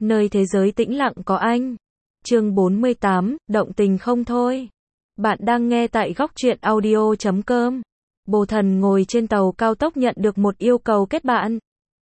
Nơi thế giới tĩnh lặng có anh. Chương 48, động tình không thôi. Bạn đang nghe tại góc truyện audio.com. Bồ Thần ngồi trên tàu cao tốc nhận được một yêu cầu kết bạn.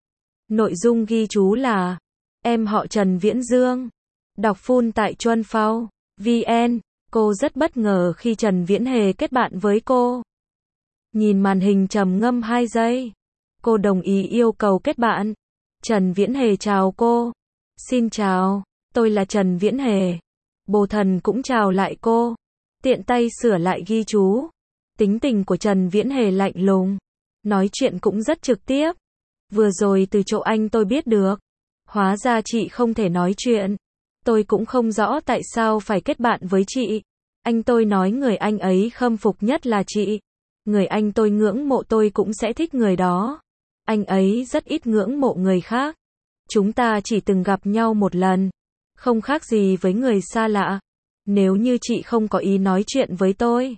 Nội dung ghi chú là: em họ Trần Viễn Dương. Đọc full tại Chuan Phao VN. Cô rất bất ngờ khi Trần Viễn Hề kết bạn với cô. Nhìn màn hình trầm ngâm 2 giây. Cô đồng ý yêu cầu kết bạn. Trần Viễn Hề chào cô. Xin chào, tôi là Trần Viễn Hề. Bồ Thần cũng chào lại cô. Tiện tay sửa lại ghi chú. Tính tình của Trần Viễn Hề lạnh lùng. Nói chuyện cũng rất trực tiếp. Vừa rồi từ chỗ anh tôi biết được. Hóa ra chị không thể nói chuyện. Tôi cũng không rõ tại sao phải kết bạn với chị. Anh tôi nói người anh ấy khâm phục nhất là chị. Người anh tôi ngưỡng mộ tôi cũng sẽ thích người đó. Anh ấy rất ít ngưỡng mộ người khác. Chúng ta chỉ từng gặp nhau một lần. Không khác gì với người xa lạ. Nếu như chị không có ý nói chuyện với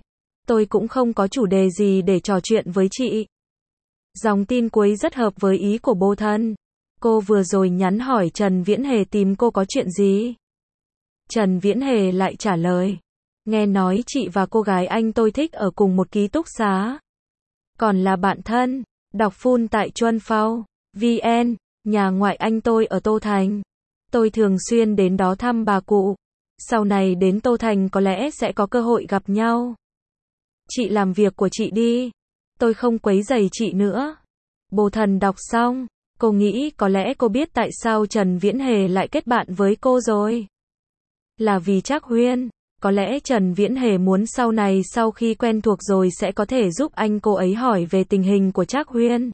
tôi cũng không có chủ đề gì để trò chuyện với chị. Dòng tin cuối rất hợp với ý của Bồ Thần. Cô vừa rồi nhắn hỏi Trần Viễn Hề tìm cô có chuyện gì. Trần Viễn Hề lại trả lời: nghe nói chị và cô gái anh tôi thích ở cùng một ký túc xá. Còn là bạn thân. Đọc full tại Chuan Phao VN. Nhà ngoại anh tôi ở Tô Thành. Tôi thường xuyên đến đó thăm bà cụ. Sau này đến Tô Thành có lẽ sẽ có cơ hội gặp nhau. Chị làm việc của chị đi. Tôi không quấy rầy chị nữa. Bồ Thần đọc xong. Cô nghĩ có lẽ cô biết tại sao Trần Viễn Hề lại kết bạn với cô rồi. Là vì Trác Huyên. Có lẽ Trần Viễn Hề muốn sau này sau khi quen thuộc rồi sẽ có thể giúp anh cô ấy hỏi về tình hình của Trác Huyên.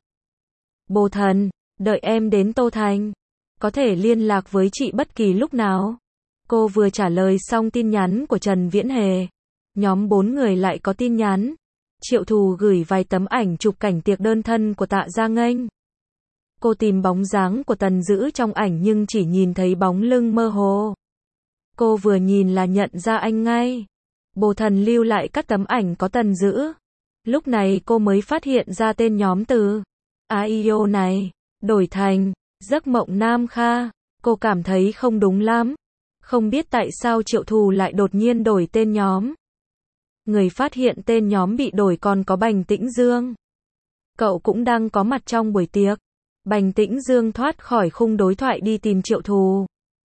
Bồ Thần, đợi em đến Tô Thành. Có thể liên lạc với chị bất kỳ lúc nào. Cô vừa trả lời xong tin nhắn của Trần Viễn Hề. Nhóm 4 người lại có tin nhắn. Triệu Thù gửi vài tấm ảnh chụp cảnh tiệc đơn thân của Tạ Gia Nghênh. Cô tìm bóng dáng của Tần Dữ trong ảnh nhưng chỉ nhìn thấy bóng lưng mơ hồ. Cô vừa nhìn là nhận ra anh ngay. Bồ Thần lưu lại các tấm ảnh có Tần Dữ. Lúc này cô mới phát hiện ra tên nhóm từ AIO này đổi thành Giấc Mộng Nam Kha. Cô cảm thấy không đúng lắm. Không biết tại sao Triệu Thù lại đột nhiên đổi tên nhóm. Người phát hiện tên nhóm bị đổi còn có Bành Tĩnh Dương. Cậu cũng đang có mặt trong buổi tiệc. Bành Tĩnh Dương thoát khỏi khung đối thoại đi tìm Triệu Thù.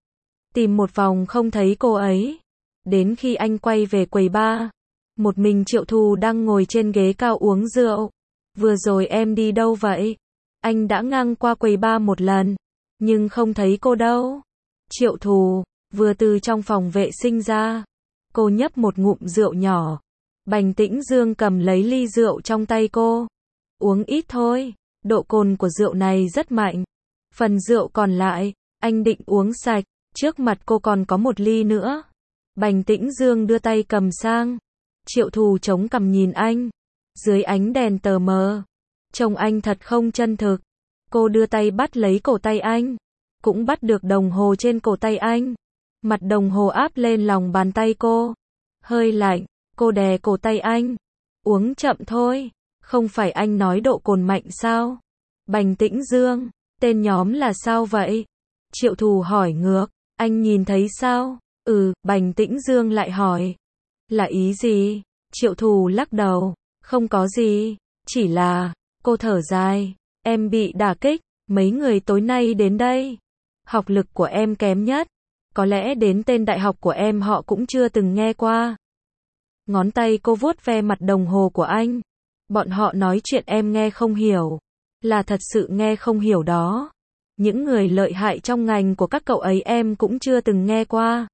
Tìm một vòng không thấy cô ấy. Đến khi anh quay về quầy bar, một mình Triệu Thù đang ngồi trên ghế cao uống rượu. Vừa rồi em đi đâu vậy? Anh đã ngang qua quầy bar một lần, nhưng không thấy cô đâu. Triệu Thù vừa từ trong phòng vệ sinh ra. Cô nhấp một ngụm rượu nhỏ. Bành Tĩnh Dương cầm lấy ly rượu trong tay cô. Uống ít thôi, độ cồn của rượu này rất mạnh. Phần rượu còn lại, anh định uống sạch. Trước mặt cô còn có một ly nữa. Bành Tĩnh Dương đưa tay cầm sang. Triệu Thù chống cằm nhìn anh. Dưới ánh đèn tờ mờ. Trông anh thật không chân thực. Cô đưa tay bắt lấy cổ tay anh. Cũng bắt được đồng hồ trên cổ tay anh. Mặt đồng hồ áp lên lòng bàn tay cô. Hơi lạnh. Cô đè cổ tay anh. Uống chậm thôi. Không phải anh nói độ cồn mạnh sao? Bành Tĩnh Dương. Tên nhóm là sao vậy? Triệu Thù hỏi ngược. Anh nhìn thấy sao? Bành Tĩnh Dương lại hỏi. Là ý gì? Triệu Thù lắc đầu. Không có gì. Chỉ là, cô thở dài. Em bị đả kích. Mấy người tối nay đến đây. Học lực của em kém nhất. Có lẽ đến tên đại học của em họ cũng chưa từng nghe qua. Ngón tay cô vuốt ve mặt đồng hồ của anh. Bọn họ nói chuyện em nghe không hiểu. Là thật sự nghe không hiểu đó. Những người lợi hại trong ngành của các cậu ấy em cũng chưa từng nghe qua.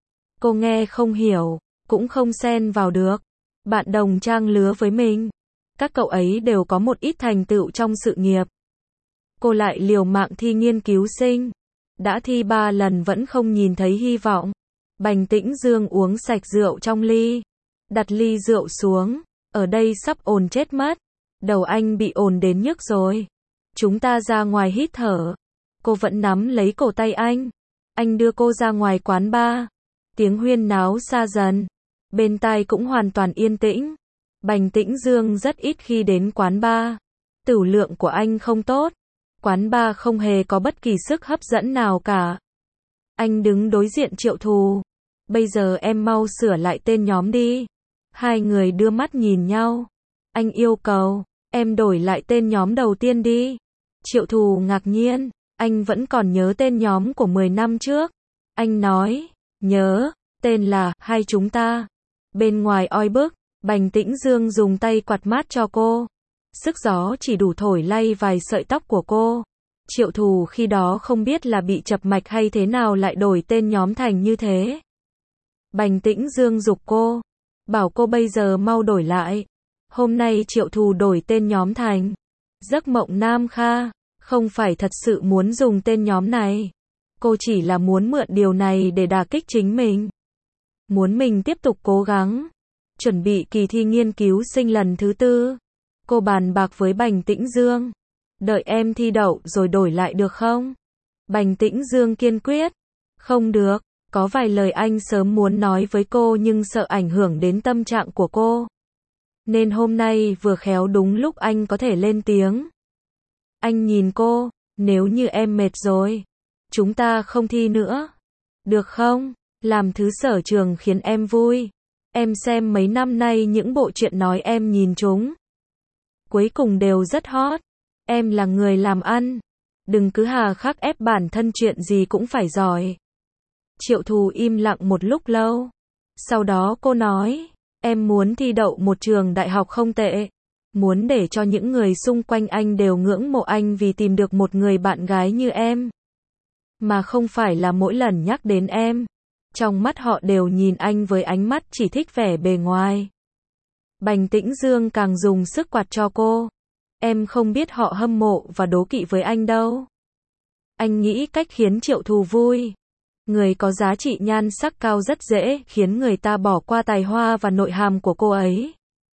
Cô nghe không hiểu, cũng không xen vào được. Bạn đồng trang lứa với mình. Các cậu ấy đều có một ít thành tựu trong sự nghiệp. Cô lại liều mạng thi nghiên cứu sinh. Đã thi 3 lần vẫn không nhìn thấy hy vọng. Bành Tĩnh Dương uống sạch rượu trong ly. Đặt ly rượu xuống. Ở đây sắp ồn chết mất. Đầu anh bị ồn đến nhức rồi. Chúng ta ra ngoài hít thở. Cô vẫn nắm lấy cổ tay anh. Anh đưa cô ra ngoài quán bar. Tiếng huyên náo xa dần. Bên tai cũng hoàn toàn yên tĩnh. Bành Tĩnh Dương rất ít khi đến quán bar. Tửu lượng của anh không tốt. Quán bar không hề có bất kỳ sức hấp dẫn nào cả. Anh đứng đối diện Triệu Thù. Bây giờ em mau sửa lại tên nhóm đi. Hai người đưa mắt nhìn nhau. Anh yêu cầu, em đổi lại tên nhóm đầu tiên đi. Triệu Thù ngạc nhiên, anh vẫn còn nhớ tên nhóm của 10 năm trước. Anh nói, nhớ, tên là Hai Chúng Ta. Bên ngoài oi bức, Bành Tĩnh Dương dùng tay quạt mát cho cô. Sức gió chỉ đủ thổi lay vài sợi tóc của cô. Triệu Thù khi đó không biết là bị chập mạch hay thế nào lại đổi tên nhóm thành như thế. Bành Tĩnh Dương giục cô, bảo cô bây giờ mau đổi lại. Hôm nay Triệu Thù đổi tên nhóm thành Giấc Mộng Nam Kha, không phải thật sự muốn dùng tên nhóm này. Cô chỉ là muốn mượn điều này để đả kích chính mình. Muốn mình tiếp tục cố gắng. Chuẩn bị kỳ thi nghiên cứu sinh lần thứ 4. Cô bàn bạc với Bành Tĩnh Dương. Đợi em thi đậu rồi đổi lại được không? Bành Tĩnh Dương kiên quyết. Không được, có vài lời anh sớm muốn nói với cô nhưng sợ ảnh hưởng đến tâm trạng của cô. Nên hôm nay vừa khéo đúng lúc anh có thể lên tiếng. Anh nhìn cô, nếu như em mệt rồi, chúng ta không thi nữa. Được không? Làm thứ sở trường khiến em vui. Em xem mấy năm nay những bộ truyện nói em nhìn chúng. Cuối cùng đều rất hot. Em là người làm ăn. Đừng cứ hà khắc ép bản thân chuyện gì cũng phải giỏi. Triệu Thù im lặng một lúc lâu. Sau đó cô nói, em muốn thi đậu một trường đại học không tệ. Muốn để cho những người xung quanh anh đều ngưỡng mộ anh vì tìm được một người bạn gái như em. Mà không phải là mỗi lần nhắc đến em, trong mắt họ đều nhìn anh với ánh mắt chỉ thích vẻ bề ngoài. Bành Tĩnh Dương càng dùng sức quạt cho cô. Em không biết họ hâm mộ và đố kỵ với anh đâu. Anh nghĩ cách khiến Triệu Thù vui. Người có giá trị nhan sắc cao rất dễ khiến người ta bỏ qua tài hoa và nội hàm của cô ấy.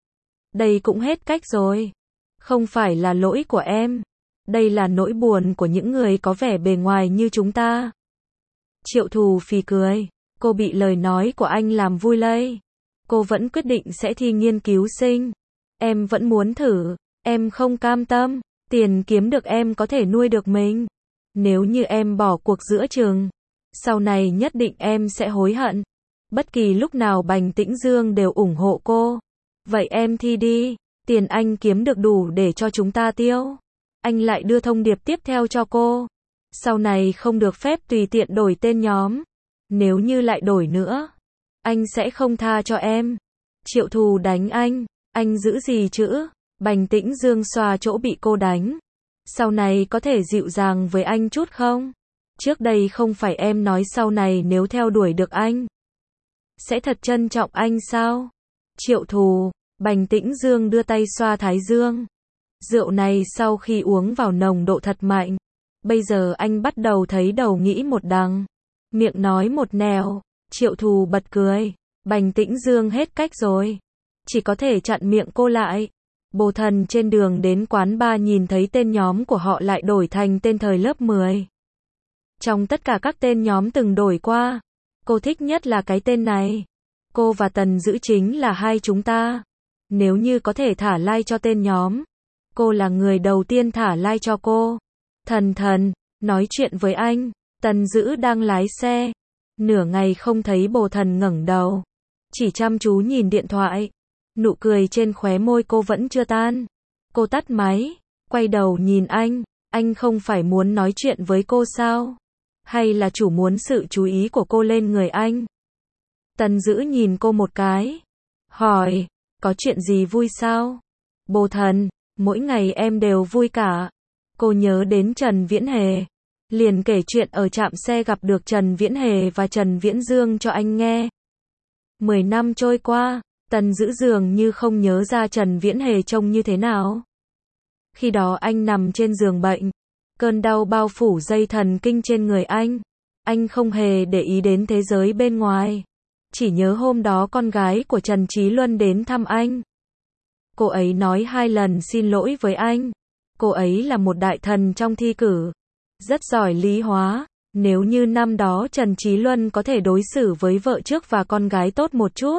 Đây cũng hết cách rồi. Không phải là lỗi của em. Đây là nỗi buồn của những người có vẻ bề ngoài như chúng ta. Triệu Thù phì cười. Cô bị lời nói của anh làm vui lây. Cô vẫn quyết định sẽ thi nghiên cứu sinh. Em vẫn muốn thử. Em không cam tâm. Tiền kiếm được em có thể nuôi được mình. Nếu như em bỏ cuộc giữa chừng, sau này nhất định em sẽ hối hận. Bất kỳ lúc nào Bành Tĩnh Dương đều ủng hộ cô. Vậy em thi đi. Tiền anh kiếm được đủ để cho chúng ta tiêu. Anh lại đưa thông điệp tiếp theo cho cô. Sau này không được phép tùy tiện đổi tên nhóm. Nếu như lại đổi nữa, anh sẽ không tha cho em. Triệu Thù đánh anh giữ gì chữ? Bành Tĩnh Dương xoa chỗ bị cô đánh. Sau này có thể dịu dàng với anh chút không? Trước đây không phải em nói sau này nếu theo đuổi được anh, sẽ thật trân trọng anh sao? Triệu Thù, Bành Tĩnh Dương đưa tay xoa thái dương. Rượu này sau khi uống vào nồng độ thật mạnh. Bây giờ anh bắt đầu thấy đầu nghĩ một đằng, miệng nói một nẻo. Triệu Thù bật cười. Bành Tĩnh Dương hết cách rồi. Chỉ có thể chặn miệng cô lại. Bồ Thần trên đường đến quán bar nhìn thấy tên nhóm của họ lại đổi thành tên thời lớp 10. Trong tất cả các tên nhóm từng đổi qua, cô thích nhất là cái tên này. Cô và Tần Dữ chính là Hai Chúng Ta. Nếu như có thể thả like cho tên nhóm, cô là người đầu tiên thả like cho cô. Thần, nói chuyện với anh. Tần Dữ đang lái xe. Nửa ngày không thấy Bồ Thần ngẩng đầu, chỉ chăm chú nhìn điện thoại. Nụ cười trên khóe môi cô vẫn chưa tan. Cô tắt máy, quay đầu nhìn anh không phải muốn nói chuyện với cô sao? Hay là chủ muốn sự chú ý của cô lên người anh? Tần Dữ nhìn cô một cái, hỏi, có chuyện gì vui sao? Bồ Thần, mỗi ngày em đều vui cả. Cô nhớ đến Trần Viễn Hề, liền kể chuyện ở trạm xe gặp được Trần Viễn Hề và Trần Viễn Dương cho anh nghe. 10 năm trôi qua, Tần Dữ dường như không nhớ ra Trần Viễn Hề trông như thế nào. Khi đó anh nằm trên giường bệnh, cơn đau bao phủ dây thần kinh trên người anh không hề để ý đến thế giới bên ngoài, chỉ nhớ hôm đó con gái của Trần Trí Luân đến thăm anh. Cô ấy nói 2 lần xin lỗi với anh. Cô ấy là một đại thần trong thi cử, rất giỏi lý hóa. Nếu như năm đó Trần Trí Luân có thể đối xử với vợ trước và con gái tốt một chút,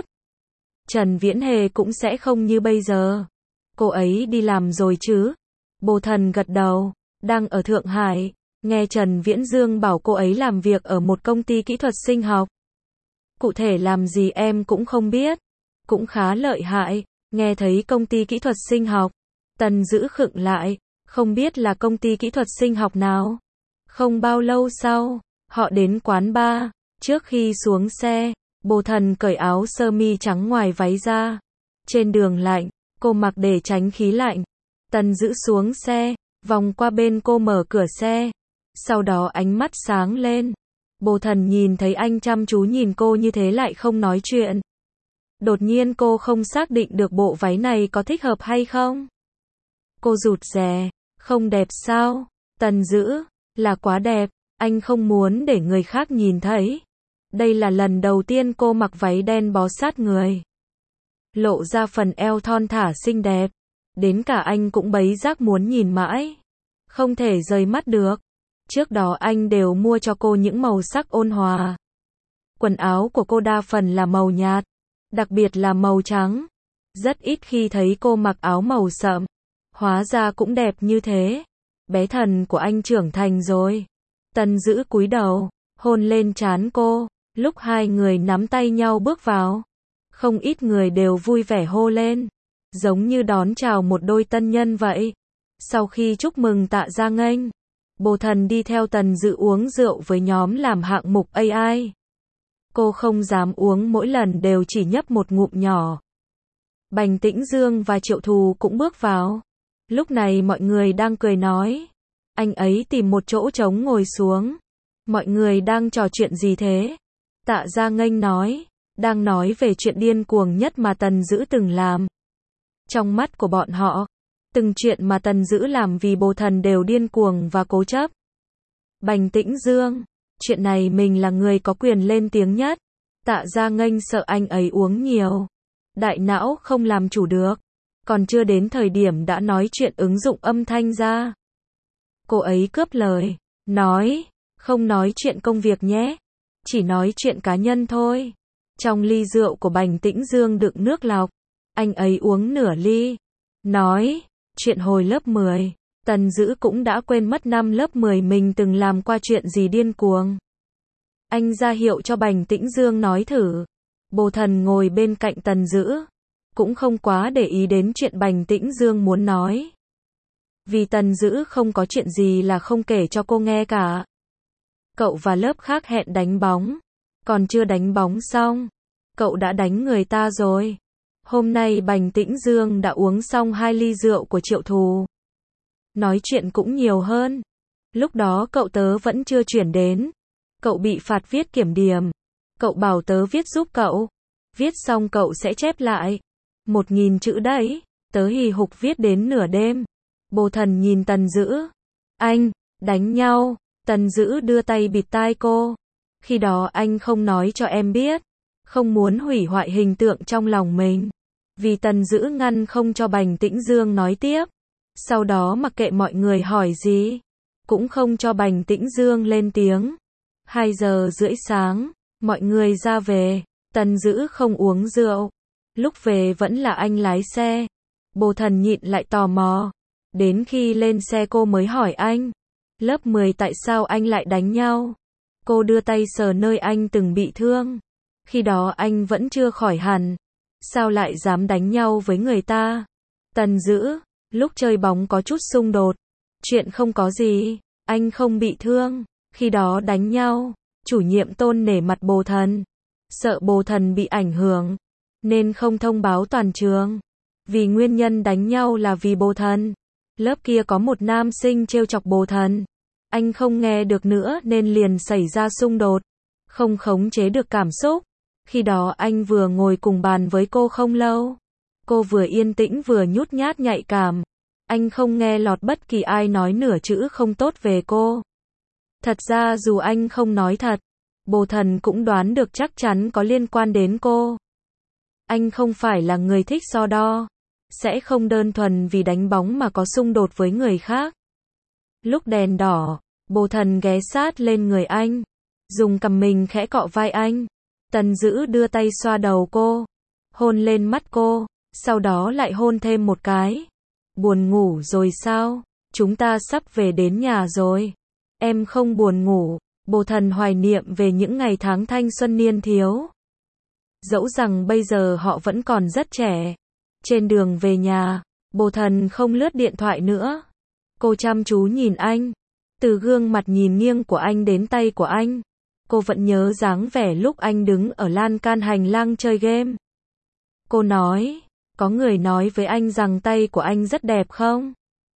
Trần Viễn Hề cũng sẽ không như bây giờ. Cô ấy đi làm rồi chứ? Bồ Thần gật đầu. Đang ở Thượng Hải. Nghe Trần Viễn Dương bảo cô ấy làm việc ở một công ty kỹ thuật sinh học. Cụ thể làm gì em cũng không biết. Cũng khá lợi hại. Nghe thấy công ty kỹ thuật sinh học. Tần Dữ khựng lại. Không biết là công ty kỹ thuật sinh học nào. Không bao lâu sau, họ đến quán bar. Trước khi xuống xe, Bồ Thần cởi áo sơ mi trắng ngoài váy ra. Trên đường lạnh, cô mặc để tránh khí lạnh. Tần Dữ xuống xe, vòng qua bên cô mở cửa xe. Sau đó ánh mắt sáng lên. Bồ Thần nhìn thấy anh chăm chú nhìn cô như thế lại không nói chuyện. Đột nhiên cô không xác định được bộ váy này có thích hợp hay không. Cô rụt rè, không đẹp sao? Tần Dữ, là quá đẹp, anh không muốn để người khác nhìn thấy. Đây là lần đầu tiên cô mặc váy đen bó sát người. Lộ ra phần eo thon thả xinh đẹp. Đến cả anh cũng bấy giác muốn nhìn mãi. Không thể rời mắt được. Trước đó anh đều mua cho cô những màu sắc ôn hòa. Quần áo của cô đa phần là màu nhạt, đặc biệt là màu trắng. Rất ít khi thấy cô mặc áo màu sậm. Hóa ra cũng đẹp như thế. Bé Thần của anh trưởng thành rồi. Tần Dữ cúi đầu, hôn lên trán cô. Lúc hai người nắm tay nhau bước vào, không ít người đều vui vẻ hô lên, giống như đón chào một đôi tân nhân vậy. Sau khi chúc mừng Tạ Gia Nghênh, Bồ Thần đi theo Tần Dữ uống rượu với nhóm làm hạng mục AI. Cô không dám uống, mỗi lần đều chỉ nhấp một ngụm nhỏ. Bành Tĩnh Dương và Triệu Thù cũng bước vào. Lúc này mọi người đang cười nói. Anh ấy tìm một chỗ trống ngồi xuống. Mọi người đang trò chuyện gì thế? Tạ Gia Nghênh nói. Đang nói về chuyện điên cuồng nhất mà Tần Dữ từng làm. Trong mắt của bọn họ, từng chuyện mà Tần Dữ làm vì Bồ Thần đều điên cuồng và cố chấp. Bành Tĩnh Dương, chuyện này mình là người có quyền lên tiếng nhất. Tạ Gia Nghênh sợ anh ấy uống nhiều, đại não không làm chủ được. Còn chưa đến thời điểm đã nói chuyện ứng dụng âm thanh ra. Cô ấy cướp lời, nói, không nói chuyện công việc nhé, chỉ nói chuyện cá nhân thôi. Trong ly rượu của Bành Tĩnh Dương đựng nước lọc, anh ấy uống nửa ly, nói, chuyện hồi lớp 10, Tần Dữ cũng đã quên mất năm lớp 10 mình từng làm qua chuyện gì điên cuồng. Anh ra hiệu cho Bành Tĩnh Dương nói thử. Bồ Thần ngồi bên cạnh Tần Dữ, cũng không quá để ý đến chuyện Bành Tĩnh Dương muốn nói. Vì Tần Dữ không có chuyện gì là không kể cho cô nghe cả. Cậu và lớp khác hẹn đánh bóng. Còn chưa đánh bóng xong, cậu đã đánh người ta rồi. Hôm nay Bành Tĩnh Dương đã uống xong 2 ly rượu của Triệu Thù. Nói chuyện cũng nhiều hơn. Lúc đó cậu tớ vẫn chưa chuyển đến. Cậu bị phạt viết kiểm điểm. Cậu bảo tớ viết giúp cậu. Viết xong cậu sẽ chép lại. 1000 chữ đấy. Tớ hì hục viết đến nửa đêm. Bồ Thần nhìn Tần Dữ. Anh, đánh nhau. Tần Dữ đưa tay bịt tai cô. Khi đó anh không nói cho em biết. Không muốn hủy hoại hình tượng trong lòng mình. Vì Tần Dữ ngăn không cho Bành Tĩnh Dương nói tiếp. Sau đó mặc kệ mọi người hỏi gì, cũng không cho Bành Tĩnh Dương lên tiếng. 2:30 sáng, mọi người ra về. Tần Dữ không uống rượu. Lúc về vẫn là anh lái xe. Bồ Thần nhịn lại tò mò. Đến khi lên xe cô mới hỏi anh. Lớp 10 tại sao anh lại đánh nhau? Cô đưa tay sờ nơi anh từng bị thương. Khi đó anh vẫn chưa khỏi hẳn. Sao lại dám đánh nhau với người ta? Tần Dữ, lúc chơi bóng có chút xung đột. Chuyện không có gì, anh không bị thương. Khi đó đánh nhau, chủ nhiệm Tôn nể mặt Bồ Thần. Sợ Bồ Thần bị ảnh hưởng, nên không thông báo toàn trường. Vì nguyên nhân đánh nhau là vì Bồ Thần. Lớp kia có một nam sinh trêu chọc Bồ Thần. Anh không nghe được nữa nên liền xảy ra xung đột. Không khống chế được cảm xúc. Khi đó anh vừa ngồi cùng bàn với cô không lâu. Cô vừa yên tĩnh vừa nhút nhát nhạy cảm. Anh không nghe lọt bất kỳ ai nói nửa chữ không tốt về cô. Thật ra dù anh không nói thật, Bồ Thần cũng đoán được chắc chắn có liên quan đến cô. Anh không phải là người thích so đo. Sẽ không đơn thuần vì đánh bóng mà có xung đột với người khác. Lúc đèn đỏ, Bồ Thần ghé sát lên người anh. Dùng cằm mình khẽ cọ vai anh. Tần Dữ đưa tay xoa đầu cô. Hôn lên mắt cô. Sau đó lại hôn thêm một cái. Buồn ngủ rồi sao? Chúng ta sắp về đến nhà rồi. Em không buồn ngủ. Bồ Thần hoài niệm về những ngày tháng thanh xuân niên thiếu. Dẫu rằng bây giờ họ vẫn còn rất trẻ. Trên đường về nhà, Bồ Thần không lướt điện thoại nữa. Cô chăm chú nhìn anh. Từ gương mặt nhìn nghiêng của anh đến tay của anh. Cô vẫn nhớ dáng vẻ lúc anh đứng ở lan can hành lang chơi game. Cô nói, có người nói với anh rằng tay của anh rất đẹp không?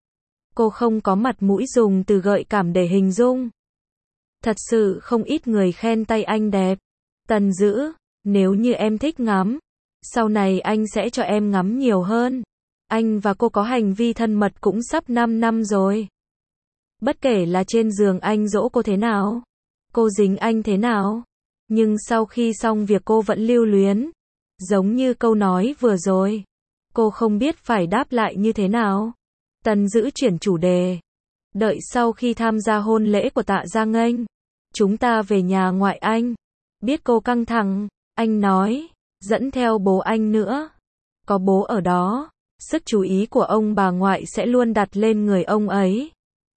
Cô không có mặt mũi dùng từ gợi cảm để hình dung. Thật sự không ít người khen tay anh đẹp. Tần Dữ, nếu như em thích ngắm, sau này anh sẽ cho em ngắm nhiều hơn. Anh và cô có hành vi thân mật cũng sắp 5 năm rồi. Bất kể là trên giường anh dỗ cô thế nào, cô dính anh thế nào, nhưng sau khi xong việc cô vẫn lưu luyến. Giống như câu nói vừa rồi, cô không biết phải đáp lại như thế nào. Tần Dữ chuyển chủ đề. Đợi sau khi tham gia hôn lễ của Tạ Gia Nghênh, chúng ta về nhà ngoại anh. Biết cô căng thẳng, anh nói, dẫn theo bố anh nữa. Có bố ở đó, sức chú ý của ông bà ngoại sẽ luôn đặt lên người ông ấy.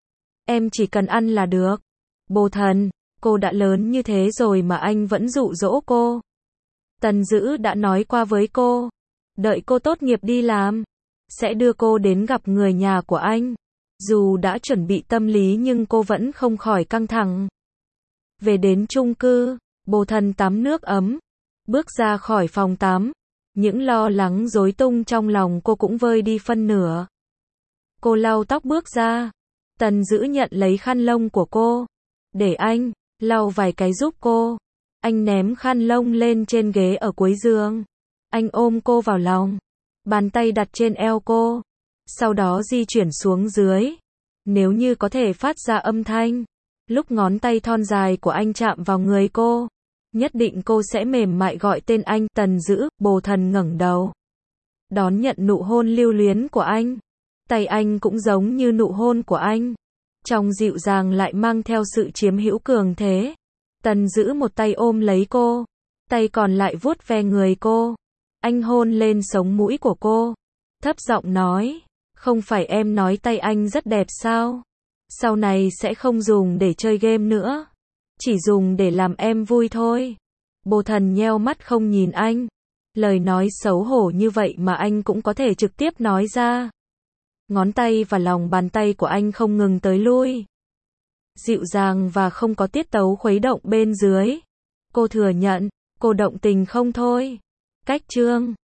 Em chỉ cần ăn là được. Bồ Thần, cô đã lớn như thế rồi mà anh vẫn dụ dỗ cô. Tần Dữ đã nói qua với cô, đợi cô tốt nghiệp đi làm, sẽ đưa cô đến gặp người nhà của anh. Dù đã chuẩn bị tâm lý nhưng cô vẫn không khỏi căng thẳng. Về đến chung cư, Bồ Thần tắm nước ấm, bước ra khỏi phòng tắm. Những lo lắng rối tung trong lòng cô cũng vơi đi phân nửa. Cô lau tóc bước ra. Tần Dữ nhận lấy khăn lông của cô. Để anh lau vài cái giúp cô. Anh ném khăn lông lên trên ghế ở cuối giường. Anh ôm cô vào lòng. Bàn tay đặt trên eo cô. Sau đó di chuyển xuống dưới. Nếu như có thể phát ra âm thanh, lúc ngón tay thon dài của anh chạm vào người cô, nhất định cô sẽ mềm mại gọi tên anh. Tần Dữ, Bồ Thần ngẩng đầu, đón nhận nụ hôn lưu luyến của anh. Tay anh cũng giống như nụ hôn của anh, trong dịu dàng lại mang theo sự chiếm hữu cường thế. Tần Dữ một tay ôm lấy cô, tay còn lại vuốt ve người cô. Anh hôn lên sống mũi của cô, thấp giọng nói, không phải em nói tay anh rất đẹp sao? Sau này sẽ không dùng để chơi game nữa, chỉ dùng để làm em vui thôi. Bồ Thần nheo mắt không nhìn anh. Lời nói xấu hổ như vậy mà anh cũng có thể trực tiếp nói ra. Ngón tay và lòng bàn tay của anh không ngừng tới lui, dịu dàng và không có tiết tấu khuấy động bên dưới. Cô thừa nhận, cô động tình không thôi. Cách chương